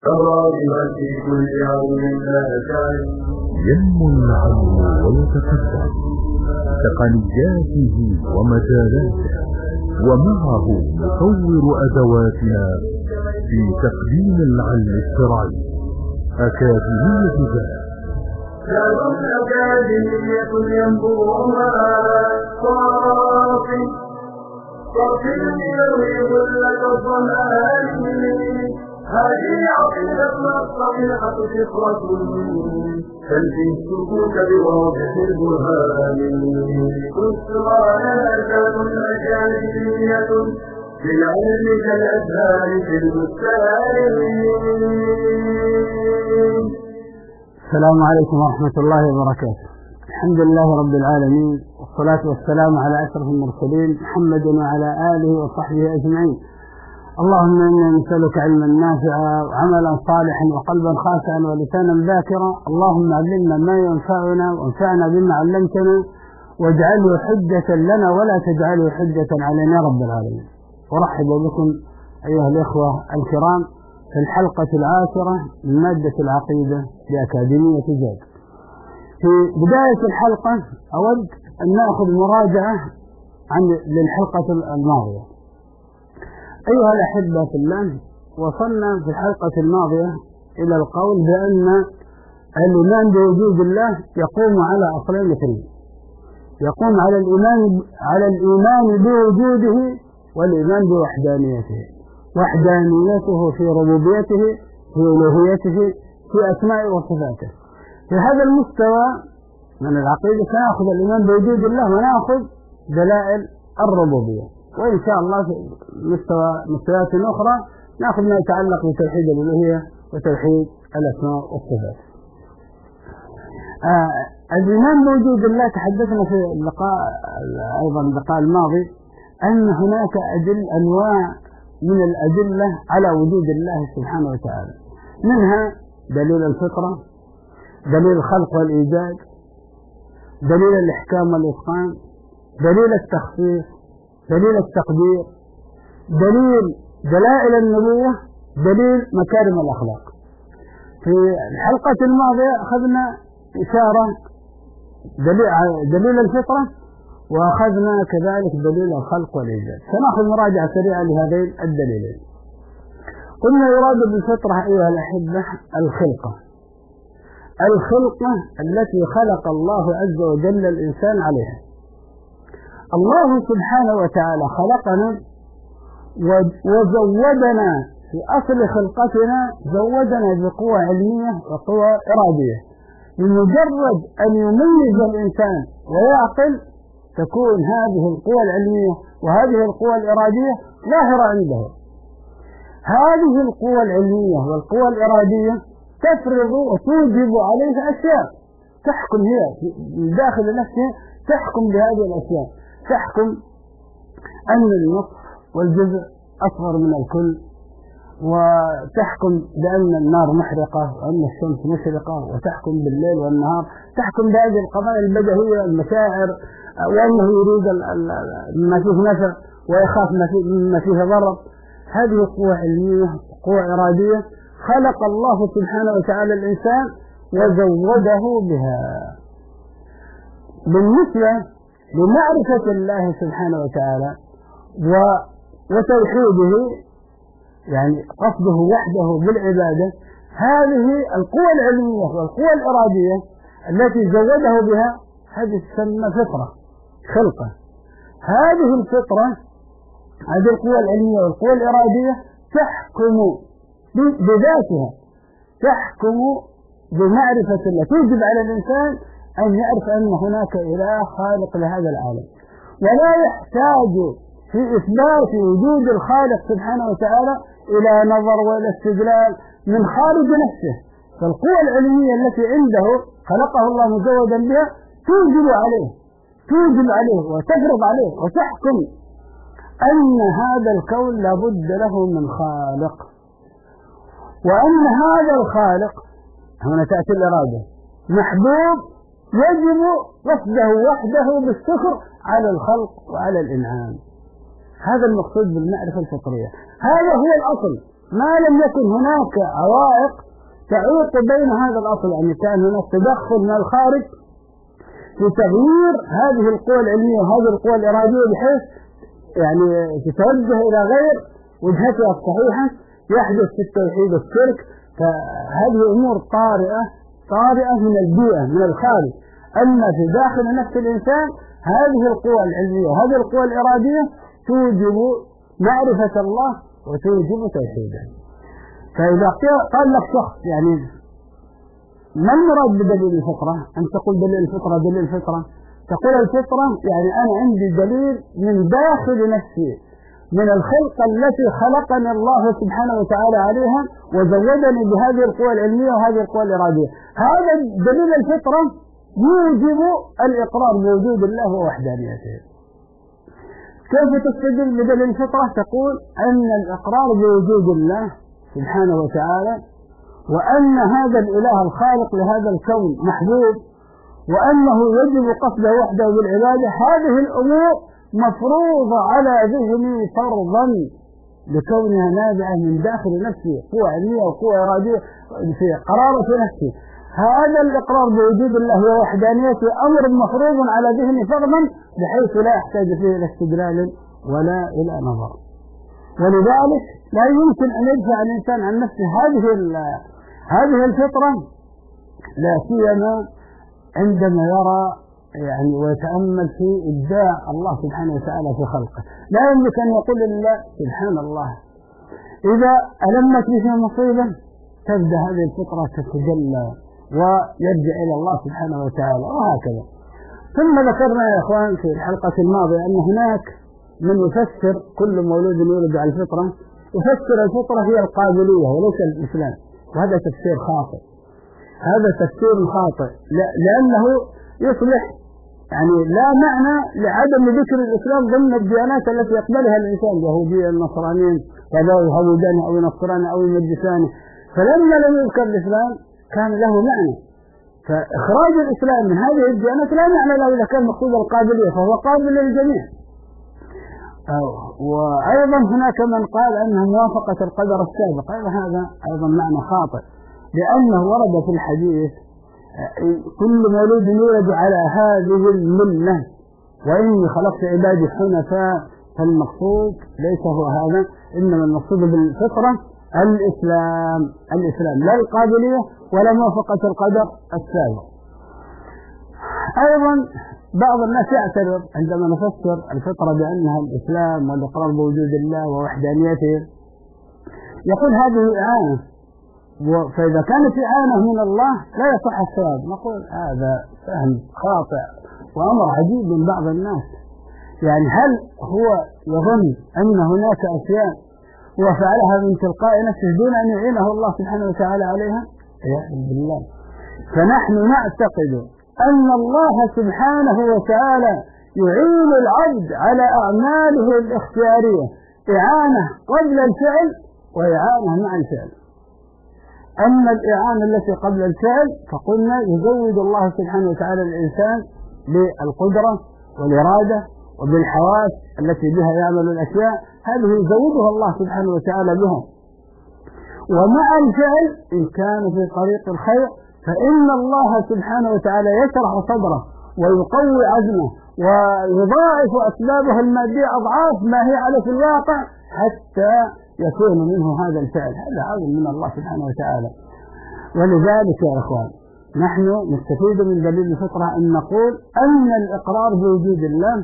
الراغبة في كل يوم لا شعر ينمو العلم ويتقدم تقنياته ومجالاته، ومعه نطور أدواتنا في تقديم العلم الشرعي. أكاديمية ذات دار أكاديمية ينبوعها صافي يروي ظلة الظلام. هذه عقيدتنا الصحيحة فطرة تنفي السكوت بواضح البرهان. بشرى لنا أكاديمية للعلم كالأزهار في البستان. السلام عليكم ورحمة الله وبركاته. الحمد لله رب العالمين، والصلاة والسلام على أشرف المرسلين محمد وعلى آله وصحبه أجمعين. اللهم إنا نسألك علما نافعا وعملا صالحا وقلبا خاشعا ولسانا ذاكرا. اللهم علمنا ما ينفعنا وانفعنا بما علمتنا، واجعله حجة لنا ولا تجعله حجة علينا يا رب العالمين. أرحب بكم أيها الإخوة الكرام في الحلقة 10 من مادة العقيدة بأكاديمية ذات. في بداية الحلقة أود أن نأخذ مراجعة للحلقة الماضية. أيها الأحبة في الله، وصلنا في الحلقة الماضية إلى القول بأن الإيمان بوجود الله يقوم على أصلين اثنين: يقوم على الإيمان بوجوده والإيمان بوحدانيته. وحدانيته في ربوبيته، في ألوهيته، في أسماء وصفاته. في هذا المستوى من العقيدة سنأخذ الإيمان بوجود الله ونأخذ دلائل الربوبية، وإن شاء الله في مستويات أخرى نأخذ ما يتعلق بتوحيد الألوهية وتوحيد الأسماء والصفات. الإيمان بوجود الله تحدثنا في اللقاء الماضي أن هناك أنواع من الأدلة على وجود الله سبحانه وتعالى، منها دليل الفطرة، دليل الخلق والإيجاد، دليل الإحكام والإتقان، دليل التخصيص، دليل التقدير، دلائل النبوة، دليل مكارم الأخلاق. في الحلقة الماضية أخذنا إشارة دليل الفطرة، وأخذنا كذلك دليل الخلق والإيجاد. سنأخذ مراجعة سريعة لهذين الدليلين. قلنا يراد بالفطرة أيها الأحبة الخلقة التي خلق الله عز وجل الإنسان عليها. الله سبحانه وتعالى خلقنا وزودنا في أصل خلقتنا، زودنا بقوة علمية وقوة إرادية. بمجرد أن يميز الإنسان ويعقل تكون هذه القوة العلمية وهذه القوة الإرادية ظاهرة عنده. هذه القوة العلمية والقوة الإرادية تفرض وتوجب عليه أشياء، تحكم هي من داخل نفسه، تحكم بهذه الأشياء، تحكم أن النصف والجزء أصغر من الكل، وتحكم بأن النار محرقة وأن الشمس مشرقة، وتحكم بالليل والنهار، تحكم بهذه القضايا البديهية، المشاعر، وأنه يريد ما فيه نفع ويخاف ما فيه ضرر. هذه قوة علمية، قوة إرادية خلق الله سبحانه وتعالى الإنسان وزوده بها. بالنسبة لمعرفة الله سبحانه وتعالى وتوحيده، يعني قصده وحده بالعبادة، هذه القوة العلمية والقوة الإرادية التي زوده بها هذه تسمى فطرة، خلقة. هذه الفطرة، هذه القوة العلمية والقوة الإرادية تحكم بذاتها، تحكم بمعرفة الله، توجب على الإنسان أن يعرف أن هناك إله خالق لهذا العالم، ولا يحتاج في إثبات وجود الخالق سبحانه وتعالى إلى نظر وإلى استدلال من خارج نفسه. فالقوة العلمية التي عنده خلقه الله مزودا بها توجب عليه وتفرض عليه وتحكم أن هذا الكون لابد له من خالق، وأن هذا الخالق، هنا تأتي الإرادة، محبوب يجب وحده بالشكر على الخلق وعلى الإنعام. هذا المقصود بالمعرفة الفطرية. هذا هو الأصل، ما لم يكن هناك عوائق تعيق بين هذا الأصل، يعني كان هناك تدخل من الخارج في تغيير هذه القوى العلمية وهذه القوى الإرادية بحيث يعني تتوجه إلى غير وجهتها الصحيحة، يحدث في التوحيد الشرك. فهذه أمور طارئة من البيئة من الخارج. أما في داخل نفس الإنسان هذه القوى العلمية وهذه القوى الإرادية توجب معرفة الله وتوجب توحيده. فإذا قال لك شخص يعني ما المراد بدليل الفطرة؟ أن تقول دليل الفطرة تقول الفطرة يعني أنا عندي دليل من داخل نفسي من الخلقة التي خلقني الله سبحانه وتعالى عليها وزودني بهذه القوى العلمية وهذه القوى الإرادية. هذا دليل الفطرة يوجب الإقرار بوجود الله ووحدانيته. كيف تستدل بدليل الفطرة؟ تقول أن الإقرار بوجود الله سبحانه وتعالى وأن هذا الإله الخالق لهذا الكون محبوب وأنه يجب قصده وحده بالعبادة، هذه الأمور مفروضة على ذهني فرضا لكونها نابعة من داخل نفسي، قوة علمية وقوة إرادية في قرارة نفسي. هذا الإقرار بوجود الله ووحدانيته أمر مفروض على ذهني فرضا بحيث لا يحتاج فيه إلى استدلال ولا إلى نظر. ولذلك لا يمكن أن يدفع الإنسان عن نفسه هذه الفطرة، لا سيما عندما يرى يعني ويتأمل في إبداع الله سبحانه وتعالى في خلقه. لا يملك أن يقول لله سبحان الله. إذا ألمت به مصيبة تبدأ هذه الفطرة تتجلى ويرجع إلى الله سبحانه وتعالى وهكذا. ثم ذكرنا يا إخوان في الحلقة الماضية أن هناك من يفسر كل مولود يولد على الفطرة، يفسر الفطرة هي القابلية وليس الإسلام، وهذا تفسير خاطئ. هذا تفسير خاطئ لأنه يصلح يعني لا معنى لعدم ذكر الإسلام ضمن الديانات التي يقبلها الإنسان، اليهودية النصرانيين كذا يهودان أو ينصران أو يمجسان. فلما لم يذكر الإسلام كان له معنى، فإخراج الإسلام من هذه الديانات لا معنى له إذا كان مقصود القابلية، فهو قابل للجميع. وأيضا هناك من قال أنها موافقة القدر السابق، هذا أيضا معنى خاطئ، لأنه ورد في الحديث كل مولود يولد على هذه الملة وإني خلقت عبادي حنفاء. فالمقصود ليس هو هذا، إنما المقصود بالفطرة الإسلام لا القابلية ولا موافقة القدر السابق. أيضا بعض الناس يعترض عندما نفسر الفطرة بأنها الإسلام والإقرار بوجود الله ووحدانيته، يقول هذه إعانة، فإذا كانت إعانة من الله لا يصح الصواب. نقول هذا فهم خاطئ وأمر عجيب من بعض الناس. يعني هل هو يظن أن هناك أشياء وفعلها من تلقاء نفسه دون أن يعينه الله سبحانه وتعالى عليها؟ يعلم بالله. فنحن نعتقد أن الله سبحانه وتعالى يعين العبد على أعماله الاختيارية إعانة قبل الفعل وإعانة مع الفعل. أما الإعانة التي قبل الفعل فقلنا يزود الله سبحانه وتعالى الإنسان بالقدرة والإرادة وبالحواس التي بها يعمل الأشياء، هذه يزودها الله سبحانه وتعالى بها. ومع الفعل إن كان في طريق الخير فإن الله سبحانه وتعالى يشرح صدره ويقوي عزمه ويضاعف أسبابه المادية أضعاف ما هي على في الواقع حتى يكون منه هذا الفعل. هذا عظيم من الله سبحانه وتعالى. ولذلك يا إخوان نحن نستفيد من دليل الفطرة أن نقول أن الإقرار بوجود الله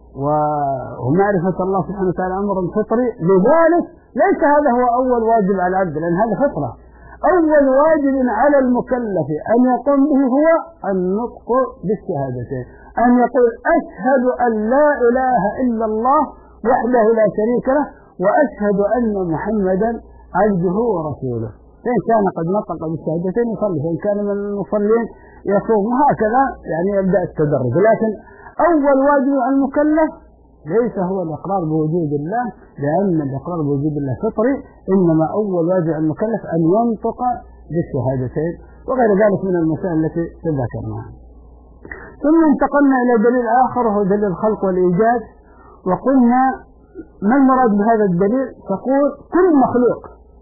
ومعرفة الله سبحانه وتعالى أمر فطري. لذلك ليس هذا هو أول واجب على العبد، لأن هذا فطرة. أول واجب على المكلف أن يقوم به هو النطق بالشهادتين، أن يقول أشهد أن لا إله إلا الله وحده لا شريك له وأشهد أن محمدا عبده ورسوله. فإن كان قد نطق بالشهادتين يصلي، فإن كان من المصلين يصوم، وهكذا يعني يبدأ التدرج. لكن أول واجب على المكلف ليس هو الإقرار بوجود الله، لأن الإقرار بوجود الله فطري، إنما أول واجب على المكلف أن ينطق بالشهادتين وغير ذلك من المسائل التي ذكرناها. ثم انتقلنا إلى دليل آخر وهو دليل الخلق والإيجاد، وقلنا ما المراد بهذا الدليل؟ تقول كل مخلوق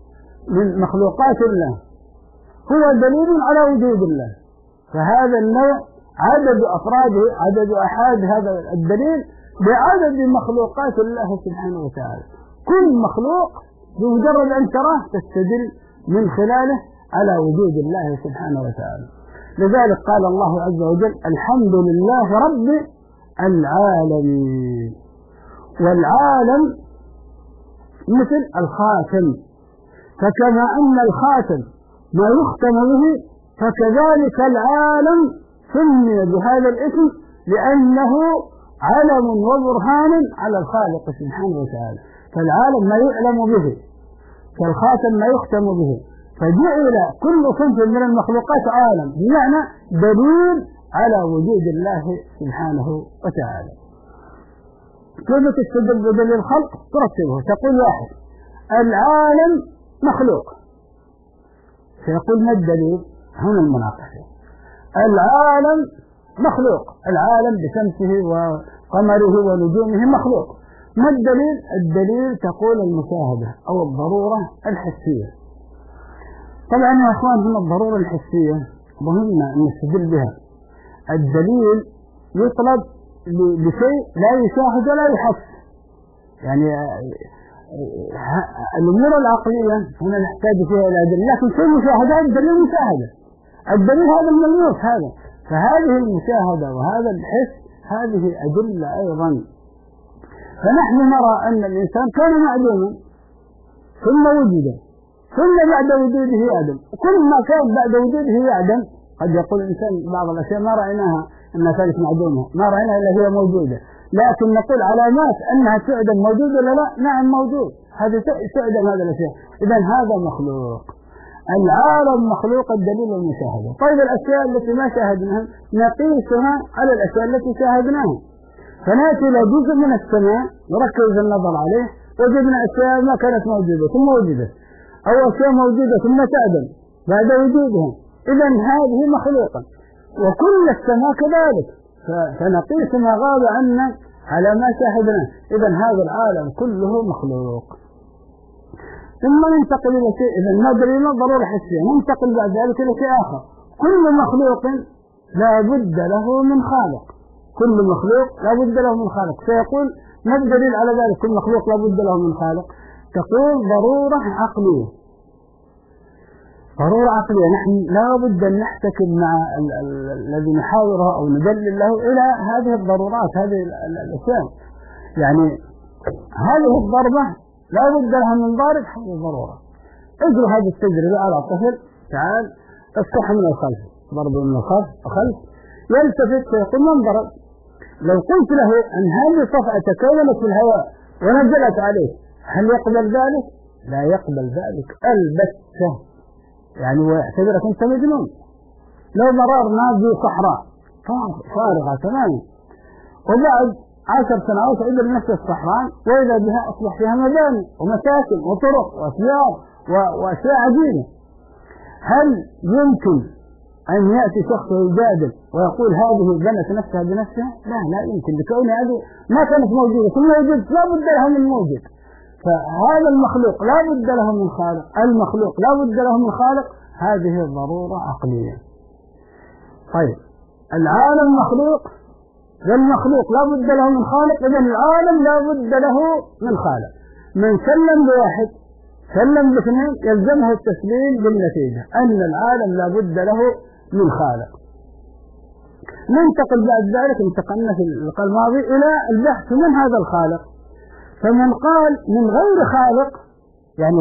من مخلوقات الله هو دليل على وجود الله، فهذا النوع عدد أفراده عدد أحاد هذا الدليل بعدد مخلوقات الله سبحانه وتعالى. كل مخلوق بمجرد أن تراه تستدل من خلاله على وجود الله سبحانه وتعالى. لذلك قال الله عز وجل: الحمد لله رب العالمين. والعالم مثل الخاتم، فكما أن الخاتم ما يختم به فكذلك العالم سمي بهذا الاسم لأنه علم وبرهان على الخالق سبحانه وتعالى. فالعالم ما يعلم به كالخاتم ما يختم به، فجعل كل صنف من المخلوقات عالم بمعنى دليل على وجود الله سبحانه وتعالى. كيف تستدل بدليل الخلق؟ ترتبه، تقول: واحد، العالم مخلوق، فيقول: ما الدليل؟ هنا المناقشة. العالم مخلوق، العالم بشمسه وقمره ونجومه مخلوق، ما الدليل؟ الدليل تقول المشاهدة أو الضرورة الحسية. طبعا يا أخوان، هنا الضرورة الحسية مهمة أن نستدل بها. الدليل يطلب لشيء لا يشاهد ولا يحس، يعني الأمور العقلية هنا نحتاج فيها إلى دليل، لكن في مشاهدات الدليل مشاهدة، الدليل هذا الملموس هذا، فهذه المشاهدة وهذا الحس هذه أدلة أيضا. فنحن نرى أن الإنسان كان معدوما ثم وجد، ثم بعد وجوده يعدم، وكل ما كان بعد وجوده يعدم. قد يقول الإنسان بعض الأشياء ما رأيناها أنها كانت معدومة، ما رأيناها إلا هي موجودة، لكن نقول علامات أنها تعدم موجودة ولا لا؟ نعم موجود، هذه تعدم هذا الأشياء. إذن هذا مخلوق، العالم مخلوق، الدليل المشاهدة. طيب الأشياء التي ما شاهدناها نقيسها على الأشياء التي شاهدناها، فنأتي إلى جزء من السماء نركز النظر عليه وجدنا أشياء ما كانت موجودة ثم وجدت، أو أشياء موجودة ثم تعدم بعد وجودها، إذن هذه مخلوقة. وكل السماء كذلك، فنقيس ما غاب عنا على ما شاهدناه، إذن هذا العالم كله مخلوق. ثم ننتقل إلى شيء، إذن ما دليل ضرورة حسية، ننتقل بعد ذلك إلى شيء آخر. كل مخلوق لا بد له من خالق، كل مخلوق لا بد له من خالق. فيقول: ما الدليل على ذلك؟ كل مخلوق لا بد له من خالق. تقول: ضرورة عقلية، ضرورة عقلية. نحن لا بد أن نحتكم مع الذي نحاوره أو ندلل له إلى هذه الضرورات، هذه الأشياء. يعني هذه الضربة لا بد لها من ضارب حول الضرورة. اجروا هذه التجربة على طفل، تعال افتح من الخلف، ضرب من الخلف يلتفت فيقول: من ضرب؟ لو قلت له أن هذه الصفعة تكونت في الهواء ونزلت عليه، هل يقبل ذلك؟ لا يقبل ذلك البتة، يعني ويعتبرك أنت مجنون. لو مررنا بصحراء فارغة تماما، وبعد 10 سنوات عدل نفس الصحراء وإذا بها أصبح فيها مباني ومساكن وطرق وأسيار وأشياء عجيبة، هل يمكن أن يأتي شخص يجادل ويقول هذه بنت نفسها بنفسها؟ لا يمكن، لكون هذه ما كانت موجودة ثم وجدت، لا بد لها من موجد. فهذا المخلوق لا بد له من خالق، المخلوق لا بد له من خالق، هذه ضرورة عقلية. طيب العالم مخلوق والمخلوق لا بد له من خالق، إذن العالم لا بد له من خالق. من سلم بواحد سلم باثنين يلزمه التسليم بالنتيجة أن العالم لا بد له من خالق. ننتقل بعد ذلك، انتقلنا في اللقاء الماضي إلى البحث من هذا الخالق. فمن قال من غير خالق يعني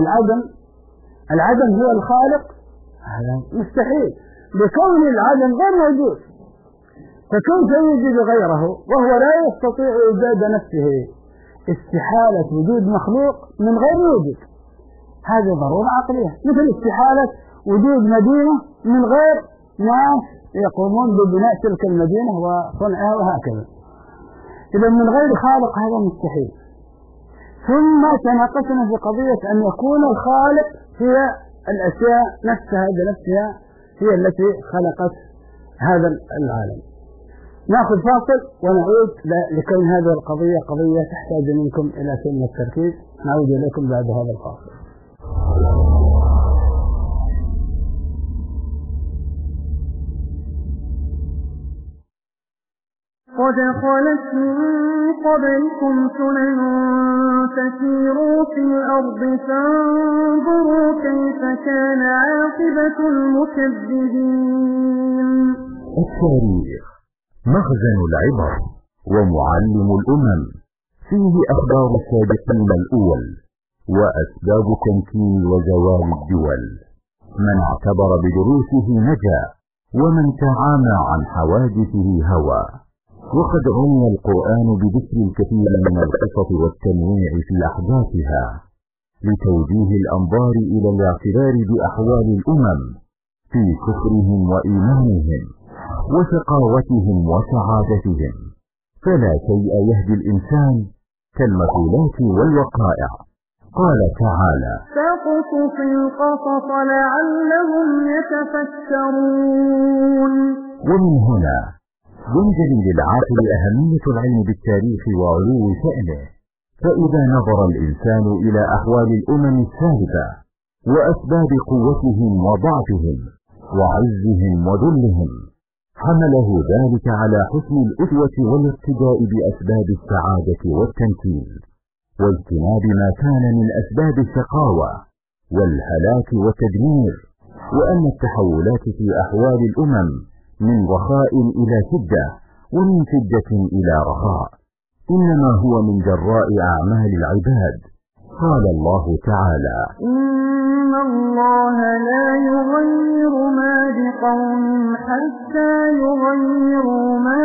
العدم هو الخالق، هذا مستحيل، لكون العدم غير موجود، فكيف يوجد غيره وهو لا يستطيع إيجاد نفسه؟ استحالة وجود مخلوق من غير وجود، هذه ضرورة عقلية، مثل استحالة وجود مدينة من غير ناس يقومون ببناء تلك المدينة وصنعها وهكذا. إذا من غير خالق هذا مستحيل. ثم تناقشنا في قضية أن يكون الخالق هي الأشياء نفسها بنفسها هي التي خلقت هذا العالم. نأخذ فاصل ونعود لكون هذه القضية قضية تحتاج منكم إلى شيء من التركيز. نعود إليكم بعد هذا الفاصل. قد خلت من قبلكم سنن فسيروا في الأرض فانظروا كيف كان عاقبة المكذبين. التاريخ مخزن العبر ومعلم الأمم، فيه أخبار السابقين الأول وأسباب تمكين وزوال الدول. من اعتبر بدروسه نجا، ومن تعامى عن حوادثه هوى. وقد عني القرآن بذكر الكثير من القصص والتنويع في أحداثها لتوجيه الأنظار إلى الاعتبار بأحوال الأمم في كفرهم وإيمانهم وشقاوتهم وسعادتهم، فلا شيء يهدي الإنسان كالمثولات والوقائع. قال تعالى: فاقصص القصص لعلهم يتفكرون. ومن هنا ينجلي للعاقل أهمية العلم بالتاريخ وعلو شأنه، فإذا نظر الإنسان إلى أحوال الأمم السابقة وأسباب قوتهم وضعفهم وعزهم وذلهم، حمله ذلك على حسن الأسوة والاقتداء بأسباب السعادة والتمكين، واجتناب ما كان من أسباب الشقاوة والهلاك والتدمير، وأن التحولات في أحوال الأمم من رخاء إلى شدة ومن شدة إلى رخاء إنما هو من جراء أعمال العباد. قال الله تعالى: إن الله لا يغير ما بقوم حتى يغيروا ما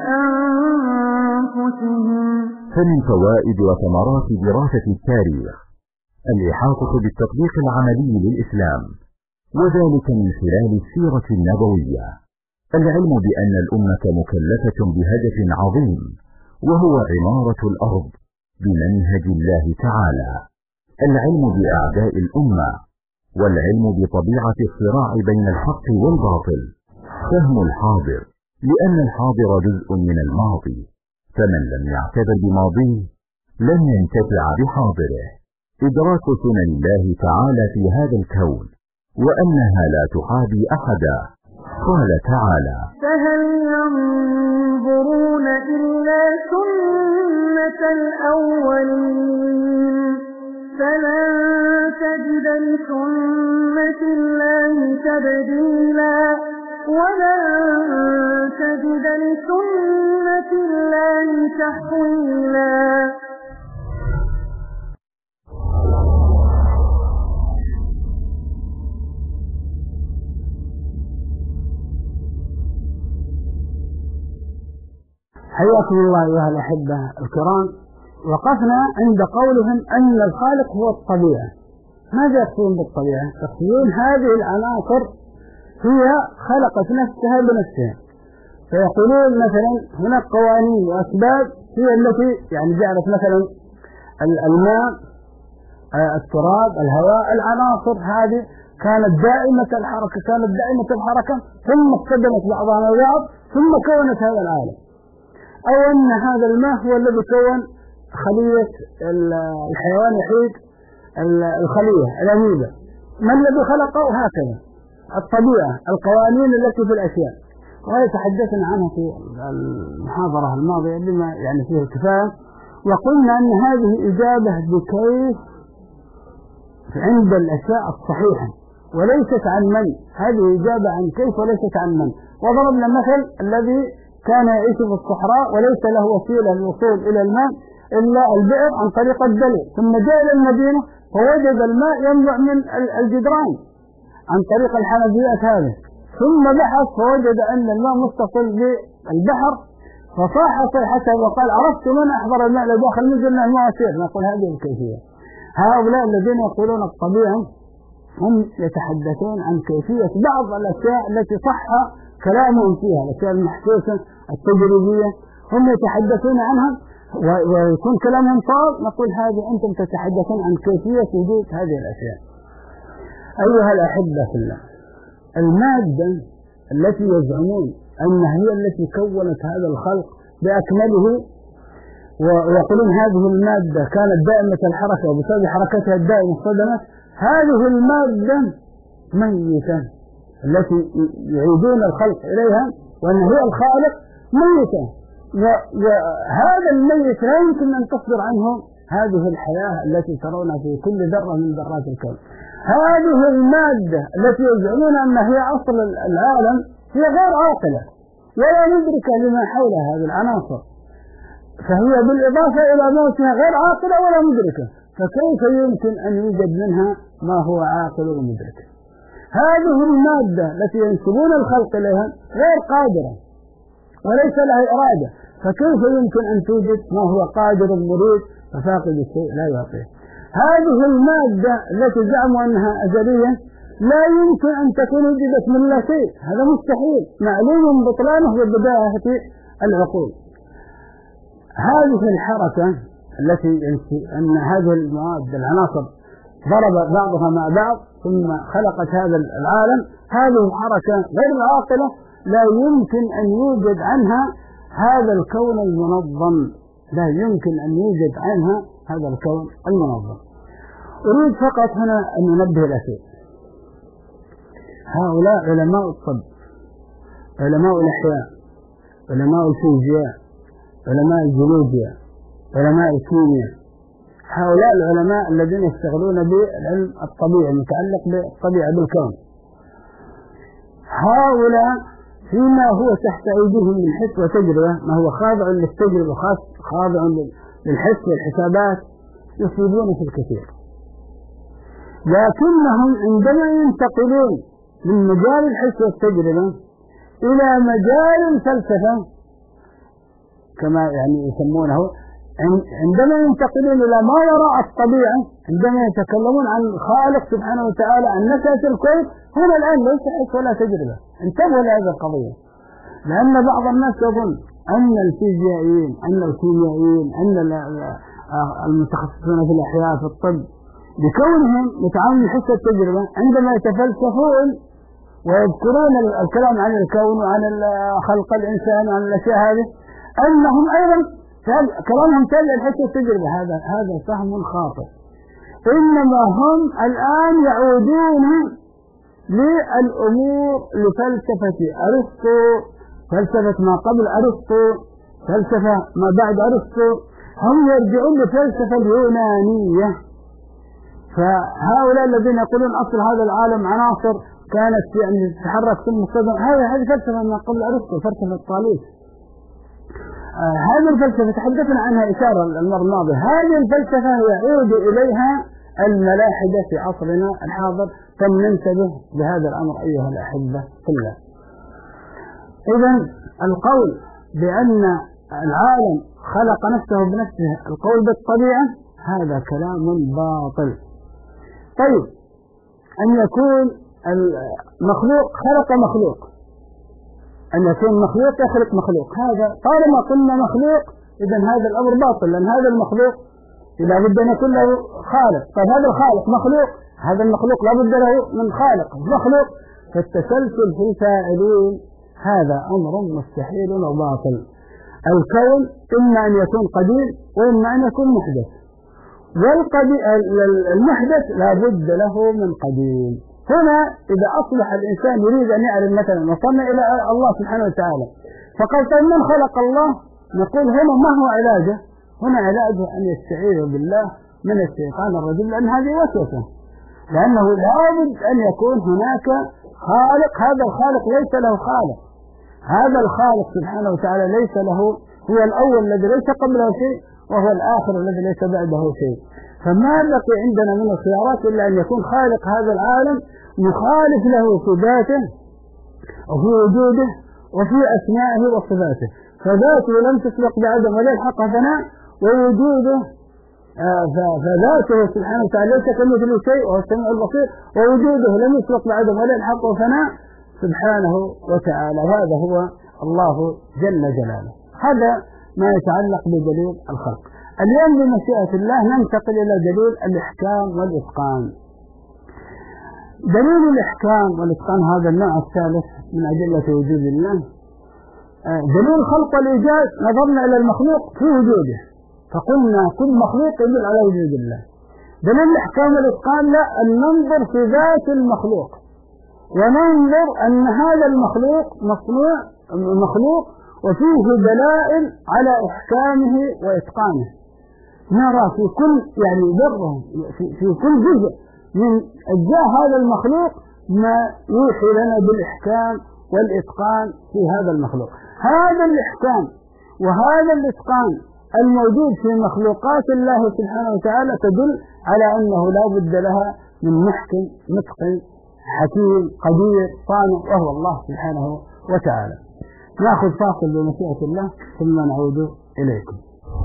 بأنفسهم. فمن فوائد وثمرات دراسة التاريخ الإحاطة بالتطبيق العملي للإسلام، وذلك من خلال السيرة النبوية. العلم بأن الأمة مكلفة بهدف عظيم، وهو عمارة الأرض بمنهج الله تعالى. العلم بأعداء الأمة، والعلم بطبيعة الصراع بين الحق والباطل. فهم الحاضر، لأن الحاضر جزء من الماضي، فمن لم يعتبر بماضيه لن ينتفع بحاضره. إدراك سنن الله تعالى في هذا الكون، وأنها لا تحابي أحدا. قال تعالى: فهل ينظرون إلا سنة الأولين فلن تجد لسنة الله تبديلا ولن تجد لسنة الله تحويلا. حياكم الله أيها الأحبة الكرام. وقفنا عند قولهم أن الخالق هو الطبيعة. ماذا يقصدون بالطبيعة؟ يقصدون هذه العناصر هي خلقت نفسها بنفسها، فيقولون مثلا هناك قوانين وأسباب هي التي جعلت مثلا الماء، التراب، الهواء، العناصر هذه كانت دائمة الحركة ثم اصطدمت بعضها مع بعض ثم كونت هذا العالم. أو أن هذا الماء هو الذي كون خلية الحيوان يحيد الخلية الأميبا، ما الذي خلقه؟ هكذا الطبيعة، القوانين التي في الأشياء. وهي تحدثنا عنها في المحاضرة الماضية بما فيه الكفاية، وقلنا أن هذه إجابة بكيف عند الأشياء الصحيحة وليست عن من، هذه إجابة عن كيف وليست عن من. وضربنا مثل الذي كان يعيش في الصحراء وليس له وسيلة للوصول إلى الماء إلا البئر عن طريق الدلو، ثم جاء إلى المدينة فوجد الماء ينبع من الجدران عن طريق الحنفيات هذه، ثم بحث فوجد أن الماء متصل بالبحر فصاح صيحته وقال: عرفت من أحضر الماء لداخل نزلنا المواسير. نقول هذه الكيفية. هؤلاء الذين يقولون الطبيعة هم يتحدثون عن كيفية بعض الأشياء التي صح كلامهم فيها، الأشياء المحسوسة التجريبية هم يتحدثون عنها ويكون كلامهم صار. نقول هذه أنتم تتحدثون عن كيفية وجود هذه الأشياء. أيها الأحبة في الله، المادة التي يزعمون أنها هي التي كونت هذا الخلق بأكمله، ويقولون هذه المادة كانت دائمة الحركة وبسبب حركتها الدائمة اصطدمت، هذه المادة ميتة التي يعيدون الخلق إليها وأن هي الخالق ميتة. وهذا الميت لا يمكن أن تصدر عنه هذه الحياة التي ترونها في كل ذرة من ذرات الكون. هذه المادة التي يزعمون أنها هي أصل العالم هي غير عاقلة ولا مدركة لما حولها هذه العناصر، فهي بالإضافة إلى موتها غير عاقلة ولا مدركة، فكيف يمكن أن يوجد منها ما هو عاقل ومدرك؟ هذه المادة التي ينسبون الخلق إليها غير قادرة وليس لها إرادة، فكيف يمكن أن توجد ما هو قادر مريد ففاقد الشيء لا يعطيه؟ هذه المادة التي زعموا أنها أزلية لا يمكن أن تكون وجدت من لا شيء، هذا مستحيل، معلوم بطلانه ببداية العقول. هذه الحركة التي أن هذه المواد العناصر ضرب بعضها مع بعض ثم خلقت هذا العالم، هذه الحركة غير عاقلة لا يمكن أن يوجد عنها هذا الكون المنظم، لا يمكن أن يوجد عنها هذا الكون المنظم. أريد فقط هنا أن ننبه إلى شيء. هؤلاء علماء الطب، علماء الأحياء، علماء الفيزياء، علماء الجيولوجيا، علماء الكيمياء، هؤلاء العلماء الذين يشتغلون بالعلم الطبيعي المتعلق بالطبيعة بالكون، هؤلاء فيما هو تحت أيديهم من حس وتجربة، ما هو خاضع للتجربة وخاضع للحس والحسابات، يصيبون في الكثير، لكنهم عندما ينتقلون من مجال الحس والتجربة إلى مجال الفلسفة كما يعني يسمونه، عندما ينتقلون إلى ما وراء الطبيعة، عندما يتكلمون عن خالق سبحانه وتعالى عن نشأة الكون، هنا الآن ليس حس ولا تجربة. انتبهوا لهذه القضية، لأن بعض الناس يظن أن الفيزيائيين، أن الكيميائيين، أن المتخصصون في الأحياء في الطب بكونهم يتعاملون حس التجربة عندما يتفلسفون ويذكرون الكلام عن الكون وعن خلق الإنسان وعن الأشياء هذه أنهم أيضا كلامهم تابع الحس والتجربة. هذا فهم خاطئ. إنما هم الآن يعودون للأمور لفلسفة أرسطو، فلسفة ما قبل أرسطو، فلسفة ما بعد أرسطو، هم يرجعون للفلسفة اليونانية. فهؤلاء الذين يقولون أصل هذا العالم عناصر كانت يعني تتحرك ثم تصدم، هذه فلسفة ما قبل أرسطو، فلسفة طالوس. هذه الفلسفة تحدثنا عنها إشارة المرة الماضية، هذه الفلسفة يعود إليها الملاحدة في عصرنا الحاضر، فلننتبه بهذا الأمر أيها الأحبة كلها. إذا القول بأن العالم خلق نفسه بنفسه، القول بالطبيعة، هذا كلام باطل. طيب، أن يكون المخلوق خلق مخلوق، أن يكون مخلوق يخلق مخلوق، هذا طالما قلنا مخلوق إذن هذا الأمر باطل، لأن هذا المخلوق لا بد أن يكون له خالق. طيب هذا الخالق مخلوق، هذا المخلوق لا بد له من خالق مخلوق، فالتسلسل في الفاعلين هذا أمر مستحيل وباطل. الكون إما أن يكون قديم وإما أن يكون محدث، والمحدث لا بد له من قديم. هنا إذا أصبح الإنسان يريد أن يعلم مثلا وصلنا إلى الله سبحانه وتعالى فقال طيب من خلق الله؟ نقول هنا ما هو علاجه؟ هنا علاجه أن يستعيذ بالله من الشيطان الرجيم، لأن هذه وسوسة، لأنه لابد أن يكون هناك خالق. هذا الخالق ليس له خالق، هذا الخالق سبحانه وتعالى ليس له، هو الأول الذي ليس قبله شيء وهو الآخر الذي ليس بعده شيء. فما بقي عندنا من الخيارات إلا أن يكون خالق هذا العالم مخالف له في ذاته وفي وجوده وفي أسمائه وصفاته، فذاته لم تسبق بعدم ولا يلحق فناء، ووجوده فذاته سبحانه وتعالى ليس كمثله شيء وهو السميع البصير، ووجوده لم يسبق بعدم ولا يلحق فناء سبحانه وتعالى. هذا هو الله جل جلاله. هذا ما يتعلق بدليل الخلق. اليوم بمشيئة الله ننتقل إلى دليل الإحكام والإتقان. دليل الإحكام والإتقان هذا النوع الثالث من أدلة وجود الله. دليل الخلق والإيجاد نظرنا إلى المخلوق في وجوده فقلنا كل مخلوق يدل على وجود الله. دليل الإحكام والإتقان لا، أن ننظر في ذات المخلوق وننظر أن هذا المخلوق مخلوق وفيه دلائل على إحكامه وإتقانه. نرى في كل ذرة في كل جزء من أجزاء هذا المخلوق ما يوحي لنا بالإحكام والإتقان في هذا المخلوق. هذا الإحكام وهذا الإتقان الموجود في مخلوقات الله سبحانه وتعالى تدل على أنه لا بد لها من محكم متقن حكيم قدير صانع وهو الله سبحانه وتعالى. نأخذ فاصل بمشيئة الله ثم نعود إليكم.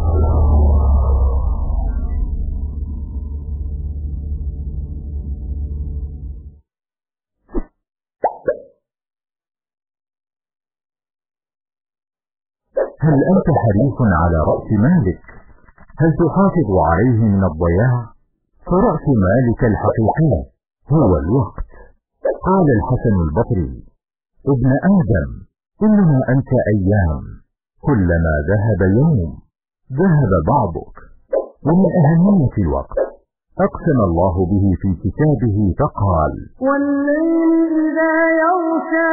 هل أنت حريص على رأس مالك؟ هل تحافظ عليه من الضياع؟ فرأس مالك الحقيقي هو الوقت. قال الحسن البصري: ابن آدم، إنما أنت أيام، كلما ذهب يوم ذهب بعضك. ومن أهمية الوقت أقسم الله به في كتابه فقال: والليل إذا يغشى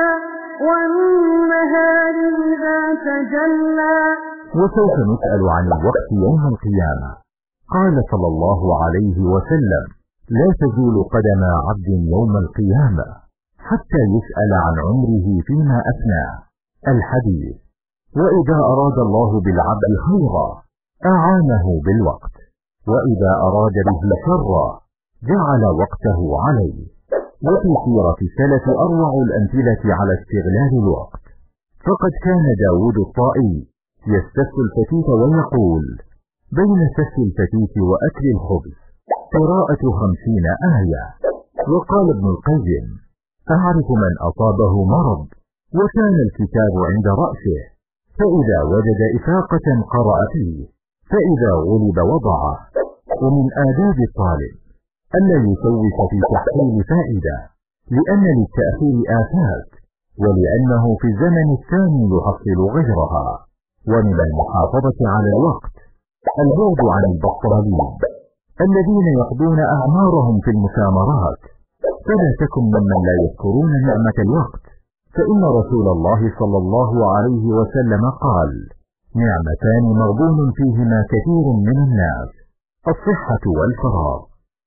والنهار إذا تجلى. وسوف نسأل عن الوقت يوم القيامة. قال صلى الله عليه وسلم: لا تزول قدم عبد يوم القيامة حتى يسأل عن عمره فيما أفناه. الحديث. وإذا أراد الله بالعبد خيرا أعانه بالوقت، وإذا أراد به شرا جعل وقته عليه. وفي سيرة السلف أروع الأمثلة على استغلال الوقت. فقد كان داود الطائي يستف الفتيت ويقول: بين سف الفتيت وأكل الخبز قراءة 50 آية. وقال ابن القيم: أعرف من أصابه مرض وكان الكتاب عند رأسه، فإذا وجد إفاقة قرأ فيه، فإذا غلب وضعه. ومن آداب الطالب ألا يسوف في تحصيل فائدة، لأن للتأخير آفات، ولأنه في الزمن الثاني يحصل غيرها. ومن المحافظة على الوقت البعد عن البطالين الذين يقضون أعمارهم في المسامرات. فلا تكن ممن لا يذكرون نعمة الوقت، فإن رسول الله صلى الله عليه وسلم قال: نعمتان مغبون فيهما كثير من الناس، الصحة والفراغ.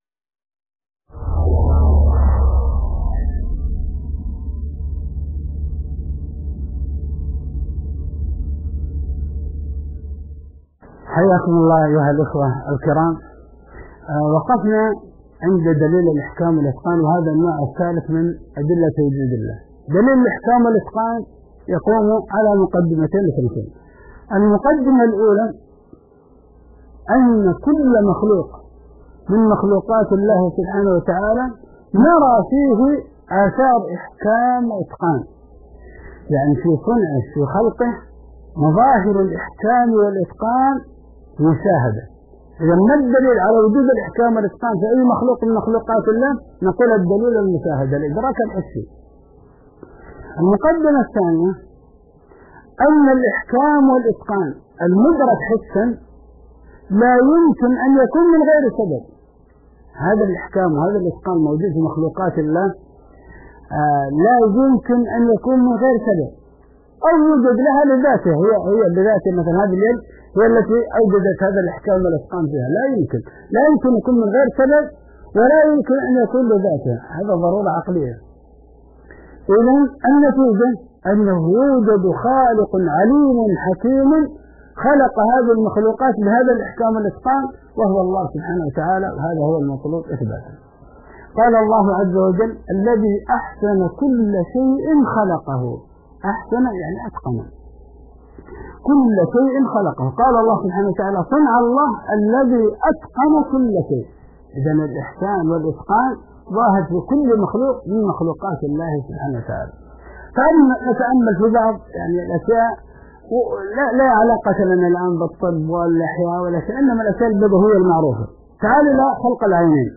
حياكم الله أيها الأخوة الكرام. وقفنا عند دليل الإحكام والإتقان، وهذا النوع الثالث من أدلة وجود الله. دليل الإحكام والإتقان يقوم على مقدمتين اثنتين. المقدمة الأولى أن كل مخلوق من مخلوقات الله سبحانه وتعالى نرى فيه آثار إحكام وإتقان، يعني في صنعه في خلقه مظاهر الإحكام والإتقان مشاهدة. إذا ما الدليل على وجود الإحكام والإتقان في أي مخلوق من مخلوقات الله؟ نقول الدليل المشاهدة، الإدراك الحسي. المقدمة الثانية أن الإحكام والإتقان المدرك حسا لا يمكن أن يكون من غير سبب. هذا الإحكام وهذا الإتقان موجود في مخلوقات الله لا يمكن أن يكون من غير سبب أو يوجد لها لذاته. هي لذاته، مثلا هذه اليد هي التي أوجدت هذا الإحكام والإتقان فيها. لا يمكن يكون من غير سبب، ولا يمكن أن يكون لذاته. هذا ضرورة عقلية. إذن النتيجة أنه يوجد خالق عليم حكيم خلق هذه المخلوقات بهذا الإحكام والإتقان، وهو الله سبحانه وتعالى، وهذا هو المطلوب إثباته. قال الله عز وجل: الذي أحسن كل شيء خلقه. أحسن يعني أتقن كل شيء خلقه. قال الله سبحانه وتعالى: صنع الله الذي أتقن كل شيء. إذن الإحسان والإتقان ظاهر في كل مخلوق من مخلوقات الله سبحانه وتعالى. فنتأمل في بعض الأشياء لا علاقة لنا الآن بالطب والأحياء والأشياء، إنما الأشياء البديهية المعروفة. تعال إلى خلق العينين.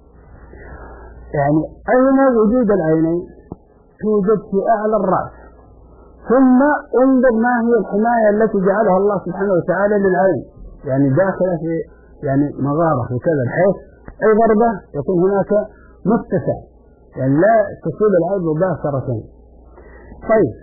أين وجود العينين؟ توجد في أعلى الرأس، ثم انظر ما هي الحماية التي جعلها الله سبحانه وتعالى للعين، داخلة في مغارة في كذا، بحيث أي ضربة يكون هناك متسع، لا تصيب العين مباشرة. طيب،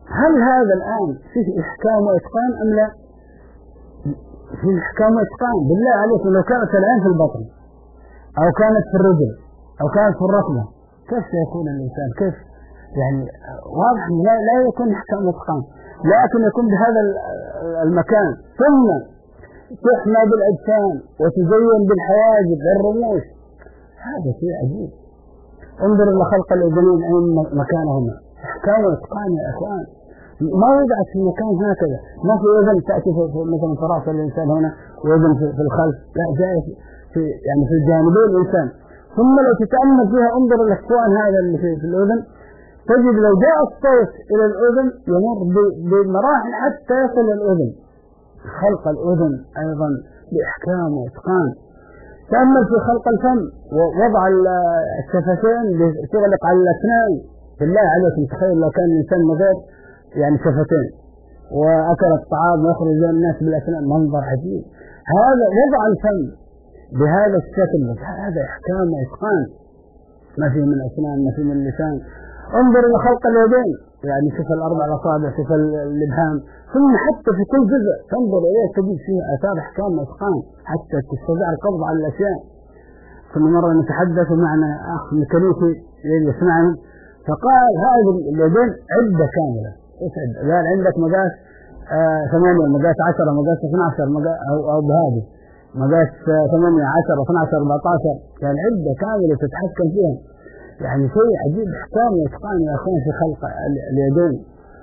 هل هذا الآن فيه إحكام وإتقان أم لا؟ فيه إحكام وإتقان. بالله عليكم لو كانت العين في البطن أو كانت في الرجل أو كانت في الركبة كيف سيكون الإنسان؟ كيف يعني واضح لا يكون إحكام وإتقان، لكن يكون بهذا المكان ثم تحمى بالأجسام وتزين بالحواجب والرموش. هذا شيء عجيب. انظر إلى خلق الأذنين أين مكانهما، إحكام وإتقان يا إخوان. ما وضعت في مكان هكذا، ما في أذن تأتي مثلا في رأس الإنسان هنا وأذن في الخلف، لا جاء في يعني في جانبي الإنسان. ثم لو تتأمل فيها انظر إلى الأكوان هذا اللي في الأذن، تجد لو جاء الصوت إلى الأذن يمر بمراحل حتى يصل الأذن. خلق الأذن أيضا بإحكام وإتقان. تأمل في خلق الفم ووضع الشفتين لتغلق على الأسنان. بالله عليكم تخيل لو كان الإنسان من غير يعني شفتين وأكل الطعام ويخرج الناس بالأسنان، منظر عجيب. هذا وضع الفم بهذا الشكل، هذا إحكام وإتقان. ما فيه من أسنان، ما فيه من لسان. انظر إلى خلق اليدين، يعني شوف الأربع أصابع، شوف الإبهام، ثم حتى في كل جزء تنظر إليه تجد فيه آثار إحكام وإتقان حتى تستطيع القبض على الأشياء. كل مرة نتحدث معنا أخ ميكانيكي يسمعنا فقال هذه اليدين عدة كاملة. إيش عدة؟ قال عندك مقاس 8 مقاس 10 مقاس 12 أو بهذه مقاس 8 10 12 14، قال عدة كاملة تتحكم فيها. يعني شيء عجيب إحكام وإتقان يا أخوان في خلق اليدين.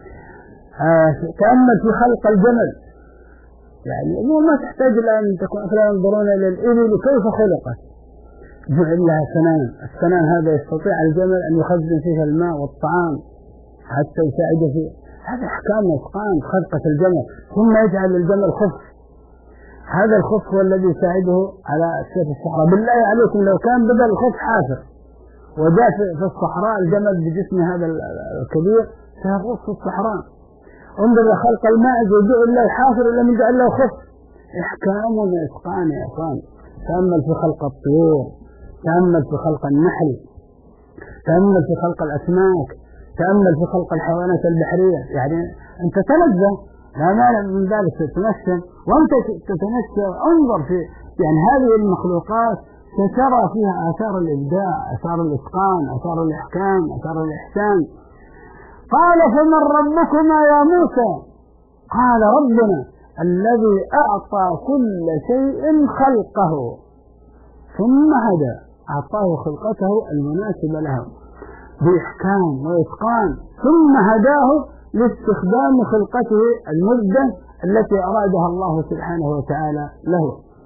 تأمل في خلق الجمل، يعني ما تحتاج إلى أن تكون أفلا ينظرون إلى الإبل كيف خلقت، جعل لها سنان. السنان هذا يستطيع الجمل أن يخزن فيها الماء والطعام حتى يساعد فيه. هذا إحكام وإتقان خلقة الجمل. ثم يجعل للجمل خف، هذا الخف هو الذي يساعده على سير الصحراء. بالله عليكم لو كان بدل الخف حافر وجاء في الصحراء الجمل بجسم هذا الكبير سيغوص في الصحراء. انظر لخلق الماء جعل له حافر ولم يجعل له خف. إحكام وإتقان يا أخوان. تأمل في خلق الطيور، تأمل في خلق النحل، تأمل في خلق الأسماك، تأمل في خلق الحيوانات البحرية. يعني أنت تنزه لا مانع من ذلك تتمشى وأنت تتمشى. انظر في يعني هذه المخلوقات سترى فيها آثار الإبداع، آثار الإتقان، آثار الإحكام، آثار الإحسان. قال فمن ربكما يا موسى؟ قال ربنا الذي أعطى كل شيء خلقه ثم هدى، أعطاه خلقته المناسبة له بإحكام وإتقان، ثم هداه لاستخدام خلقته المبدع التي أرادها الله سبحانه وتعالى له.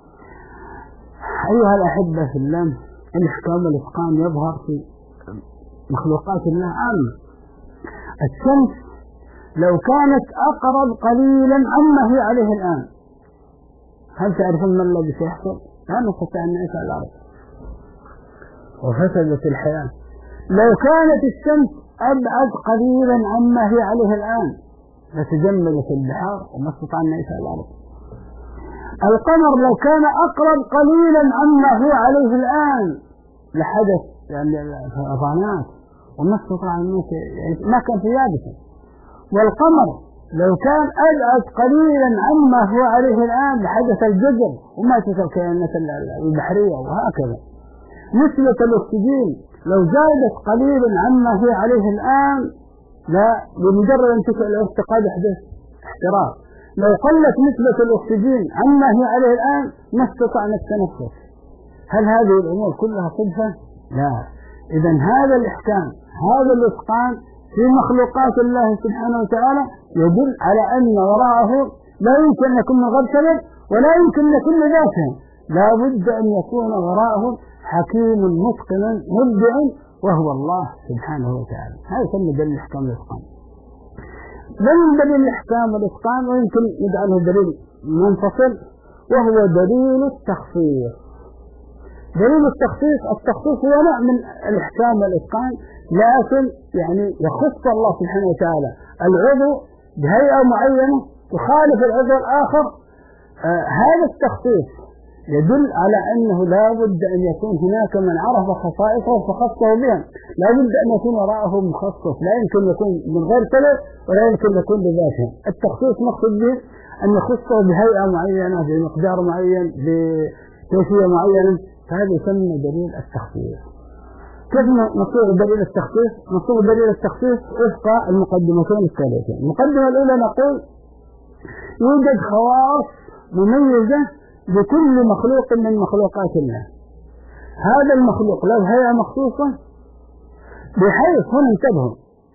أيها الأحبة في الله، الإحكام والإتقان يظهر في مخلوقات الله عامة. الشمس لو كانت أقرب قليلا عما هي عليه الآن، هل تعرفون ما الذي سيحصل؟ لا نستطيع أن نعيش على الأرض وفسدت الحياة. لو كانت الشمس أبعد قليلا عما هي عليه الآن لتجمدت البحار وما استطاع أن نعيش على الأرض. القمر لو كان أقرب قليلا عما هو عليه الآن لحدث يعني فيضانات وما استطاع الناس يعني ما كان في يابسة. والقمر لو كان أبعد قليلا عما هو عليه الآن لحدث الجزر وماتت الكائنات البحرية. وهكذا نسبة الأكسجين لو زادت قليلا عما هي عليه الآن لا بمجرد أن الارتقاء يحدث احتراق. لو قلت نسبة الأكسجين عما هي عليه الآن ما استطعنا التنفس. هل هذه الأمور كلها صدفة؟ لا. إذا هذا الإحكام، هذا الإتقان في مخلوقات الله سبحانه وتعالى يدل على أن وراءه لا يمكن أن يكون من غير سبب ولا يمكن أن يكون ذاته، لا بد أن يكون وراءه حكيم متقن مبدع وهو الله سبحانه وتعالى. هذا يسمى دليل الإحكام والإتقان. من دليل الإحكام والإتقان ويمكن يجعله دليل منفصل وهو دليل التخصيص. دليل التخصيص هو نوع من الإحكام والإتقان، لكن يعني يخص الله سبحانه وتعالى العضو بهيئة معينة تخالف العضو الآخر. هذا التخصيص يدل على أنه لا بد أن يكون هناك من عرف خصائصه فخصه بها، لا بد أن يكون وراءه مخصص، لا يمكن يكون من غير سبب ولا يمكن يكون بذاته. التخصيص مقصود به أن يخصه بهيئة معينة، بمقدار معين، بكيفية معينة، فهذا يسمى دليل التخصيص. كيف نصيغ دليل التخصيص؟ نصيغ دليل التخصيص وفق المقدمتين التاليتين. المقدمة الأولى نقول يوجد خواص مميزة بكل مخلوق من مخلوقات الله. هذا المخلوق له هيئة مخصوصة بحيث هنا انتبهوا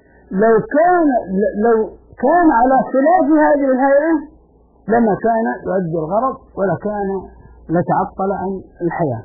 لو كان على خلاف هذه الهيئة لما كان يؤدي الغرض ولا كان لتعطل عن الحياة.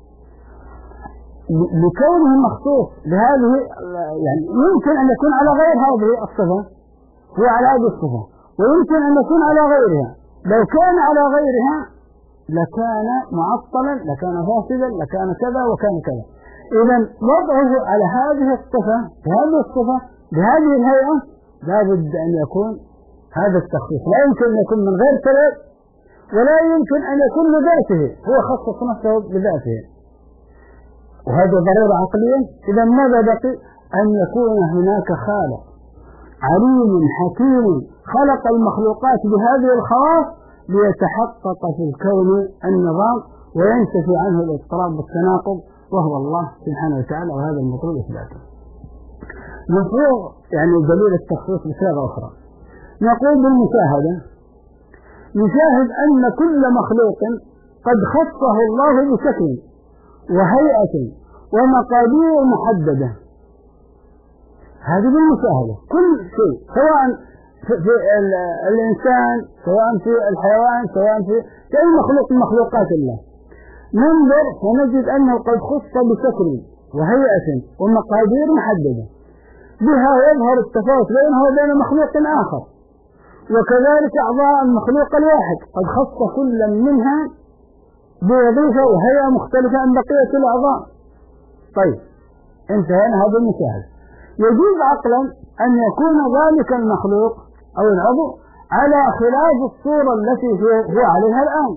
لكونه مخصوص بهذه يعني يمكن أن يكون على غير هذه الصفة، هو على هذه الصفة، ويمكن أن يكون على غيرها. لو كان على غيرها لكان معطلا، لكان فاسدا، لكان كذا وكان كذا. إذا وضعه على هذه الصفة بهذه الصفة بهذه الهيئة لا بد أن يكون هذا التخصيص، لا يمكن أن يكون من غير سبب ولا يمكن أن يكون لذاته، هو خصص نفسه بذاته، وهذا ضرورة عقلية. إذا ماذا بقي؟ أن يكون هناك خالق عليم حكيم خلق المخلوقات بهذه الخواص ليتحقق في الكون النظام وينتفي عنه الاضطراب والتناقض، وهو الله سبحانه وتعالى، وهذا المطلوب إثباته. نصيغ يعني دليل التخصيص بصيغة أخرى، نقول بالمشاهدة نشاهد أن كل مخلوق قد خصه الله بشكل وهيئة ومقادير محددة. هذه بالمشاهدة كل شيء، سواء في الإنسان، سواء في الحيوان، سواء في أي مخلوق من مخلوقات الله، ننظر ونجد أنه قد خص بشكل وهيئة ومقادير محددة، بها يظهر التفاوت بينه وبين مخلوق آخر. وكذلك أعضاء المخلوق الواحد قد خص كل منها بوظيفة وهيئة مختلفة عن بقية الأعضاء. طيب انتهينا هذا المشاهد. يجوز عقلا أن يكون ذلك المخلوق أو العضو على خلاف الصورة التي هو عليها الآن،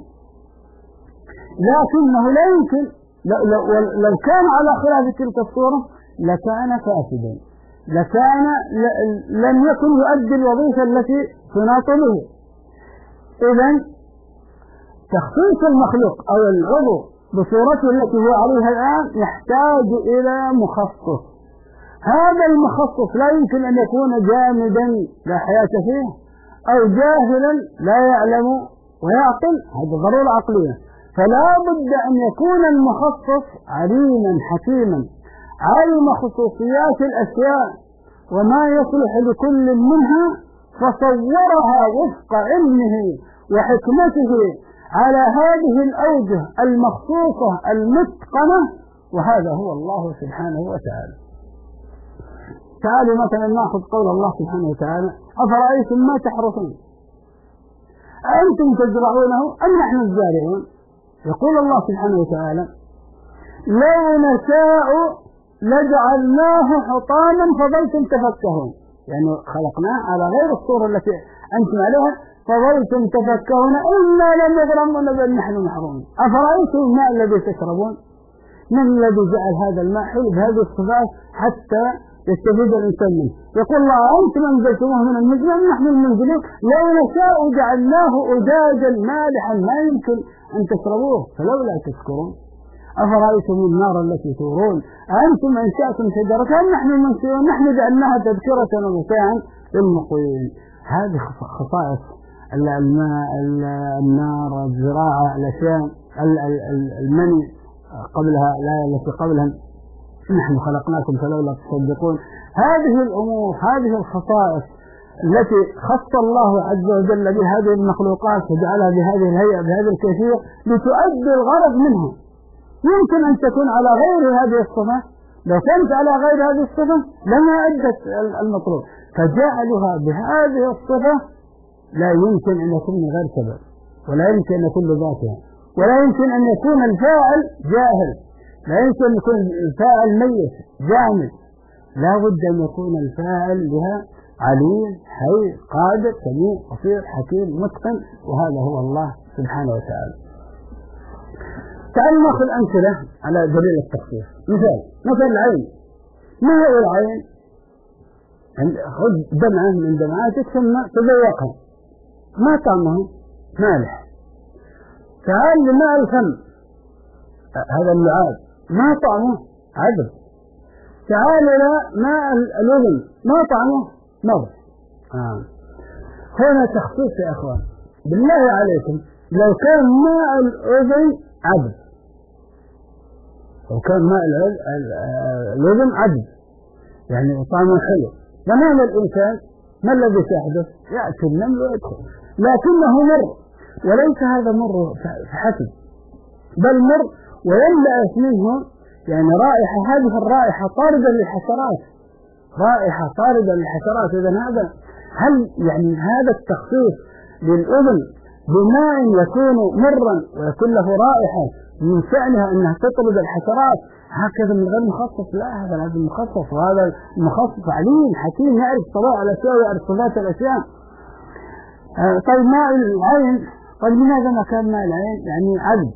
لكنه لا يمكن لو كان على خلاف تلك الصورة لكان فاسدا، لم يكن يؤدي الوظيفة التي تناط به. إذن تخصيص المخلوق أو العضو بصورته التي هو عليها الآن يحتاج إلى مخصص. هذا المخصص لا يمكن أن يكون جامدا لا حياة فيه أو جاهلا لا يعلم ويعقل، هذا ضرورة عقلية. فلا بد أن يكون المخصص عليما حكيما علم خصوصيات الأشياء وما يصلح لكل منها فصورها وفق علمه وحكمته على هذه الأوجه المخصوصة المتقنة، وهذا هو الله سبحانه وتعالى. تعالوا مثلا نأخذ قول الله سبحانه وتعالى: أفرأيتم ما تحرثون أأنتم تزرعونه أم نحن الزارعون؟ يقول الله سبحانه وتعالى: لو نشاء لجعلناه حطاما فظلتم تفكهون، يعني خلقناه على غير الصورة التي أنتم عليها فظلتم تفكهون إنا لم يظلمون بل نحن محرومون. أفرأيتم الماء الذي تشربون؟ من الذي جعل هذا الماء حلو بهذه الصفات حتى يستفيد الإنسان منه؟ يقول الله: أنتم أنزلتموه من المزن أم نحن المنزلون؟ لو نشاء جعلناه أجاجا مالحا ما يمكن أن تشربوه فلولا تشكرون. أفرأيتم النار التي تورون أنتم أنشأتم شجرتها أم نحن المنشئون؟ نحن جعلناها تذكرة ومتاعا للمقوين. هذه خصائص الماء، النار، الزراعة، الأشياء، المني قبلها لا التي قبلها نحن خلقناكم فلولا تصدقون. هذه الأمور، هذه الخصائص التي خص الله عز وجل بهذه المخلوقات وجعلها بهذه الهيئة بهذه الكيفية لتؤدي الغرض منها. يمكن أن تكون على غير هذه الصفة، لو كانت على غير هذه الصفة لما أدت المطلوب، فجعلها بهذه الصفة لا يمكن أن يكون من غير سبب، ولا يمكن أن يكون لذاتها، ولا يمكن أن يكون الفاعل جاهل، لا يمكن أن يكون الفاعل ميت جامد، لا بد أن يكون الفاعل بها عليم حي قادر سميع بصير حكيم متقن، وهذا هو الله سبحانه وتعالى. تعال ناخذ أمثلة على دليل التخصيص. مثل العين. ما هو العين؟ خذ دمعة من دمعاتك ثم تذوقها، ما طعمها؟ مالح. تعال لماء الفم، هذا اللعاب، ما طعمه؟ عذب. تعال إلى ماء الأذن، ما طعمه؟ مر. هنا تخصيص يا أخوان. بالله عليكم لو كان ماء الأذن عذب، لو كان ماء الأذن عذب يعني طعمه حلو، فماذا الإنسان؟ ما الذي سيحدث؟ يأتي النمل ويدخل، لكنه مر. وليس هذا مر فحسب، بل مر ويملأ منه يعني رائحة، هذه الرائحة طاردة للحشرات، رائحة طاردة للحشرات. إذا هل يعني هذا التخصيص للأذن بماء يكون مرا ويكون له رائحة من شأنها أنها تطرد الحشرات هكذا من غير مخصص؟ لا، هذا لازم مخصص، وهذا المخصص عليم حكيم يعرف طبائع الأشياء ويعرف صفات الأشياء. طيب ماء العين، طيب لماذا ما كان ماء العين يعني عذب؟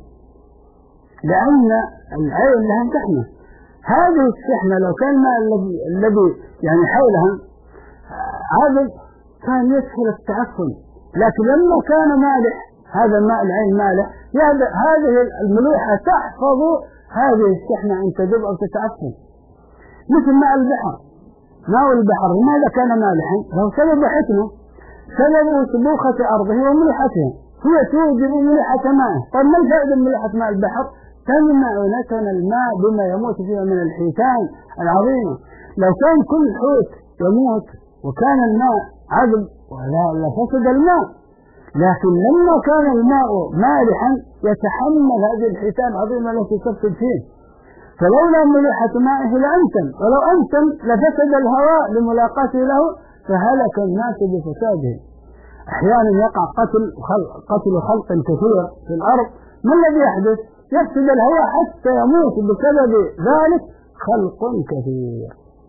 لأن العين لها شحنة، هذه الشحنة لو كان الماء الذي يعني حولها عذب كان يسهل التعفن، لكن لما كان مالح، هذا ماء العين مالح، هذه الملوحة تحفظ هذه الشحنة أن تذوب أو تتعفن. مثل ماء البحر، ماء البحر لماذا كان مالحا؟ له سبب حكمه، سببه سبوخة أرضه وملوحتها، هي توجب ملوحة مائه. طيب ما الفائدة من ملوحة ماء البحر؟ كان الماء بما يموت فيها من الحيتان العظيمة. لو كان كل حوت يموت وكان الماء عذب لفسد الماء، لكن لما كان الماء مالحا يتحمل هذه الحيتان العظيمة التي تفسد فيه، فلولا ملوحة مائه لأنتن، ولو أنتن لفسد الهواء لملاقاته له فهلك الناس بفساده. أحيانا يقع قتل خلق كثير في الأرض، ما الذي يحدث؟ يفسد الهواء حتى يموت بسبب ذلك خلق كثير.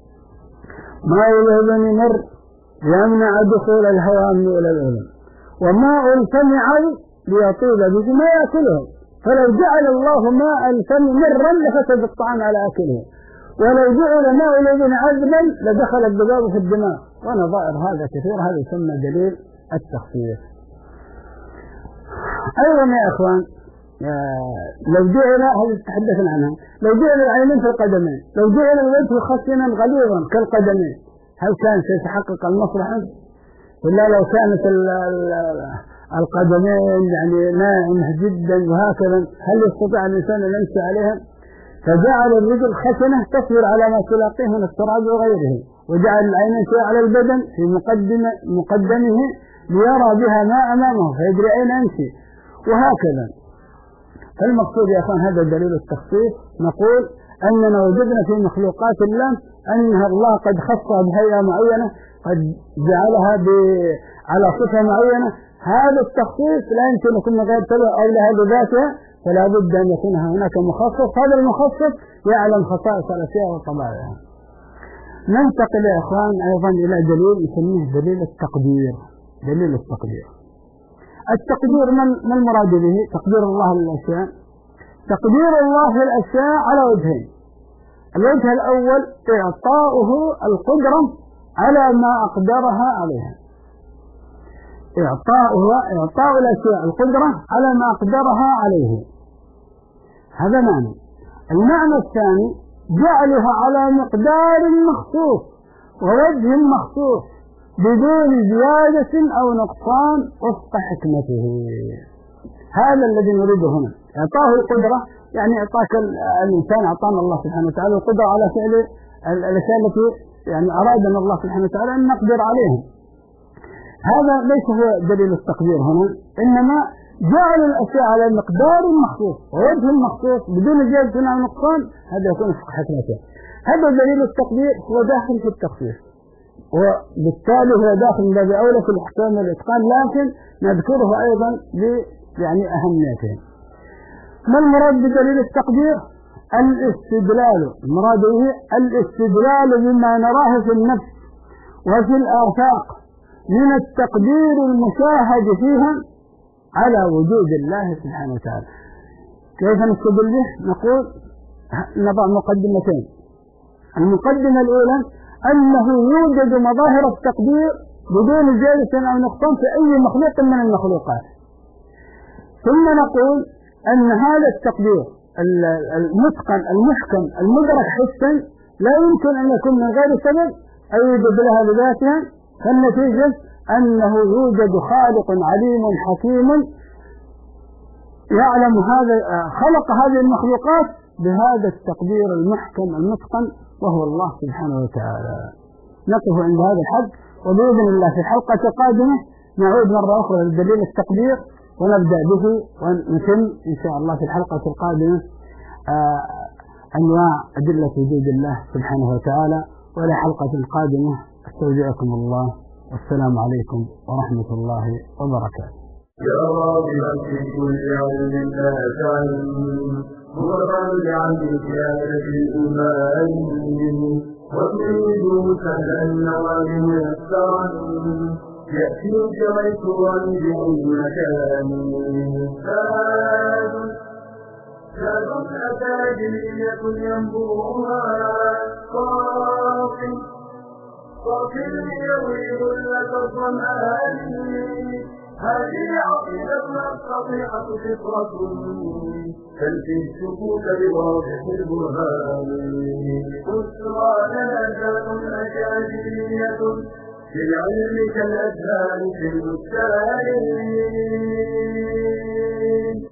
ماء الأذن مر يمنع دخول الهواء من الأذن، وماء الفم عذب ليطيب به ما يأكله، فلو جعل الله ماء الفم مرا لفسد الطعام على أكله، ولو جعل ماء الأذن عذبا لدخل الذباب في الدماغ، ونظائر هذا كثير. هذا يسمى دليل التخصيص. أيضا يا أخوان لو جعل، هذه تحدثنا عنها، لو جعل العينين في القدمين، لو جعل الوجه خشنا غليظا كالقدمين، هل كان سيتحقق المصلحة؟ ولا لو كانت القدمين يعني ناعمة جدا وهكذا هل يستطيع الإنسان أن يمشي عليها؟ فجعل الرجل خشنة تصبر على ما تلاقيه من التراب وغيره، وجعل العينين على البدن في مقدمه ليرى بها ما أمامه فيدري أين يمشي، وهكذا. فالمقصود يا أخوان هذا دليل التخصيص. نقول أننا وجدنا في مخلوقات الله أنها الله قد خصها بهيئة معينة، قد جعلها على صفة معينة. هذا التخصيص لا يمكن أن يكون غير تبع أو لها بذاتها، فلا بد أن يكون هناك مخصص. هذا المخصص يعلم خصائص الأشياء وطبائعها. ننتقل يا أخوان أيضا إلى دليل نسميه دليل التقدير. دليل التقدير، التقدير ما المراد به؟ تقدير الله للأشياء. تقدير الله للأشياء على وجهين. الوجه الأول إعطاؤه القدرة على ما أقدرها عليها، إعطاء الأشياء القدرة على ما أقدرها عليه، هذا معنى. المعنى الثاني جعلها على مقدار مخصوص ووجه مخصوص بدون زيادة أو نقصان وفق حكمته. هذا الذي نريده هنا. إعطاه القدرة يعني إعطاك الإنسان، أعطانا الله سبحانه وتعالى القدرة على فعل الأشياء التي يعني أرادنا الله سبحانه وتعالى أن نقدر عليها. هذا ليس هو دليل التقدير هنا، إنما جعل الأشياء على مقدار مخصوص ووجه مخصوص بدون زيادة أو نقصان، هذا يكون وفق حكمته. هذا دليل التقدير هو داخل في التخصيص، وبالتالي هو داخل من باب أولى في الإحكام والإتقان، لكن نذكره أيضا يعني أهميته. ما المراد بدليل التقدير؟ الاستدلال. المراد به الاستدلال بما نراه في النفس وفي الآفاق من التقدير المشاهد فيها على وجود الله سبحانه وتعالى. كيف نستدل به؟ نقول نضع مقدمتين. المقدمة الأولى أنه يوجد مظاهر التقدير بدون زيادة أو نقصان في أي مخلوق من المخلوقات. ثم نقول أن هذا التقدير المتقن المحكم المدرك حسا لا يمكن أن يكون من غير سبب أو يوجد لها بذاتها، فالنتيجة أنه يوجد خالق عليم حكيم يعلم هذا، خلق هذه المخلوقات بهذا التقدير المحكم المتقن وهو الله سبحانه وتعالى. نقف عند هذا الحد، وبإذن الله في الحلقة القادمة نعود مرة أخرى لدليل التقدير ونبدأ به ونتم إن شاء الله في الحلقة القادمة أنواع أدلة وجود الله سبحانه وتعالى. وإلى حلقة قادمة أستودعكم الله، والسلام عليكم ورحمة الله وبركاته. يا راغبا في كل علم لا تعلم مرجعا بزيادة الإيمان وتريد سهلا النوال ميسرا يأتيك ميسورا بأي مكان. زاد أكاديمية ينبوها صافي يريد لك الظمآن. هذه عقيدتنا الصحيحة فطرة تلفي الشكوك بواضح البرهان. بشرى لنا ذات أكاديمية في العلم كالأزهار في البستان.